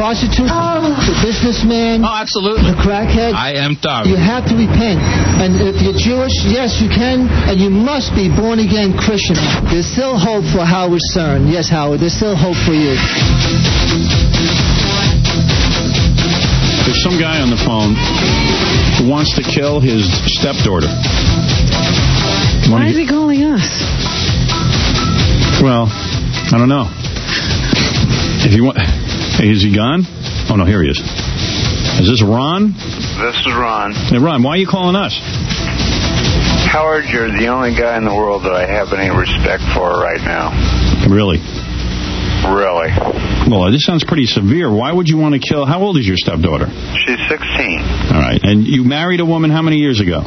prostitute, the businessman, absolutely, the crackhead. I am sorry. You have to repent. And if you're Jewish, yes, you can, and you must be born-again Christian. There's still hope for Howard Stern. Yes, Howard, there's still hope for you. There's some guy on the phone who wants to kill his stepdaughter. Why is he calling us? Well, I don't know. If you want, hey, is he gone? Oh no, here he is. Is this Ron? This is Ron. Hey, Ron, why are you calling us? Howard, you're the only guy in the world that I have any respect for right now. Really? Really. Well, this sounds pretty severe. Why would you want to kill... How old is your stepdaughter? She's 16. All right. And you married a woman how many years ago?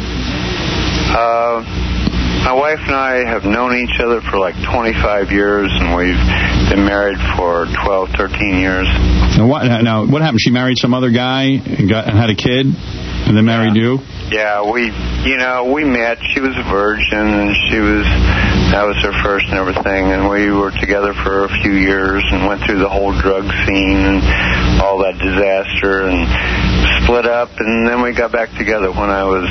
My wife and I have known each other for like 25 years, and we've been married for 12, 13 years. Now, what happened? She married some other guy and had a kid, and then married you? Yeah, we met. She was a virgin, and that was her first and everything, and we were together for a few years and went through the whole drug scene and all that disaster and split up, and then we got back together when I was,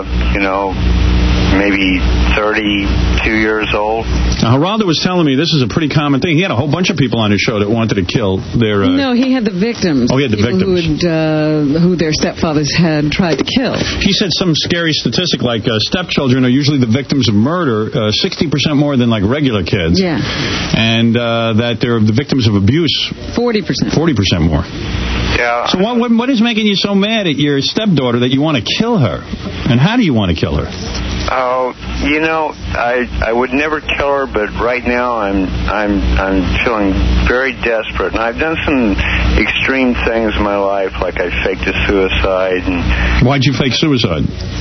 maybe 32 years old. Now, Geraldo was telling me this is a pretty common thing. He had a whole bunch of people on his show that wanted to kill their... No, he had the victims. Oh, he had the victims. Who their stepfathers had tried to kill. He said some scary statistic like stepchildren are usually the victims of murder, 60% more than like regular kids. Yeah. And that they're the victims of abuse. 40%. 40% more. Yeah. So what is making you so mad at your stepdaughter that you want to kill her? And how do you want to kill her? Oh, I would never kill her, but right now I'm feeling very desperate, and I've done some extreme things in my life, like I faked a suicide. And why'd you fake suicide?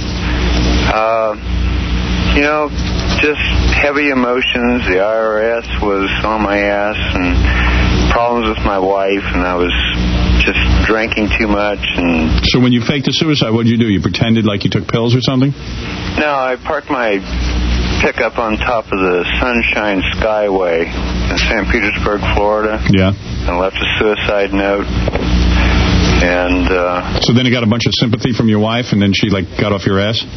Just heavy emotions. The IRS was on my ass, and problems with my wife, and I was just drinking too much. And so when you faked a suicide, what did you do? You pretended like you took pills or something? No, I parked my pickup on top of the Sunshine Skyway in St. Petersburg, Florida. Yeah. And left a suicide note. And so then you got a bunch of sympathy from your wife, and then she got off your ass?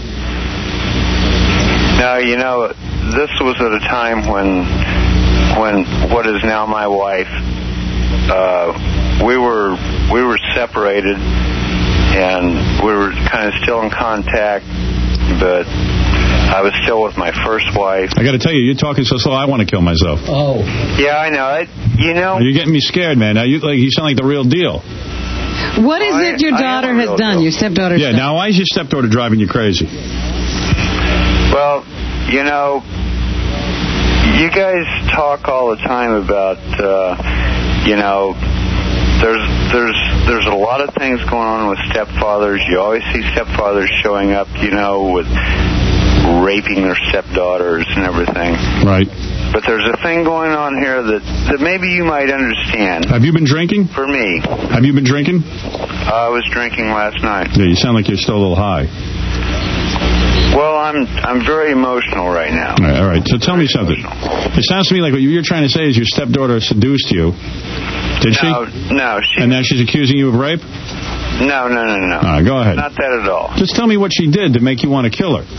No, this was at a time when what is now my wife, we were separated, and we were kind of still in contact, but I was still with my first wife. I got to tell you, you're talking so slow, I want to kill myself. Oh. Yeah, I know. You're getting me scared, man. Now you sound like the real deal. What is it your daughter has done? Your stepdaughter? Yeah. Now, why is your stepdaughter driving you crazy? Well, you guys talk all the time about, there's a lot of things going on with stepfathers. You always see stepfathers showing up, with raping their stepdaughters and everything. Right. But there's a thing going on here that maybe you might understand. Have you been drinking? For me. Have you been drinking? I was drinking last night. Yeah, you sound like you're still a little high. Well, I'm very emotional right now. All right. So tell me something. It sounds to me like what you're trying to say is your stepdaughter seduced you. Did she? No. And now she's accusing you of rape? No. All right, go ahead. Not that at all. Just tell me what she did to make you want to kill her.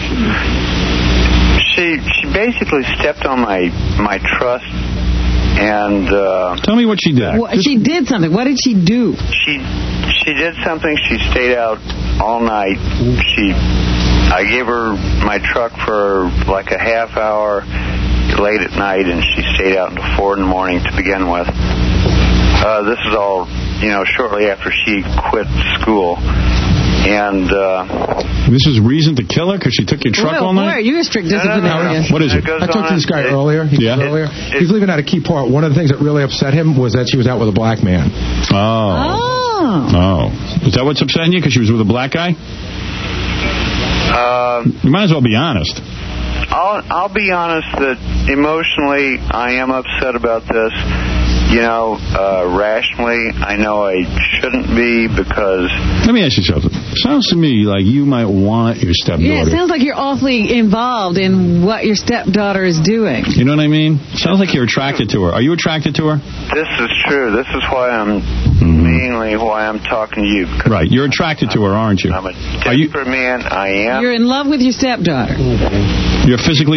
She basically stepped on my trust, and tell me what she did. She did something. What did she do? She did something. She stayed out all night. I gave her my truck for like a half hour late at night, and she stayed out until 4 in the morning to begin with. This is all, shortly after she quit school. And this is reason to kill her because she took your truck all night? Boy, are you a strict disciplinarian? What is it? I talked to this guy earlier. He's leaving out a key part. One of the things that really upset him was that she was out with a black man. Oh. Is that what's upsetting you? Because she was with a black guy? You might as well be honest. I'll be honest that emotionally I am upset about this. rationally, I know I shouldn't be because... Let me ask you something. Sounds to me like you might want your stepdaughter. Yeah, it sounds like you're awfully involved in what your stepdaughter is doing. You know what I mean? Sounds like you're attracted to her. Are you attracted to her? This is true. This is why mainly why I'm talking to you. Right. You're attracted to her, aren't you? I'm a desperate man. I am. You're in love with your stepdaughter. You're physically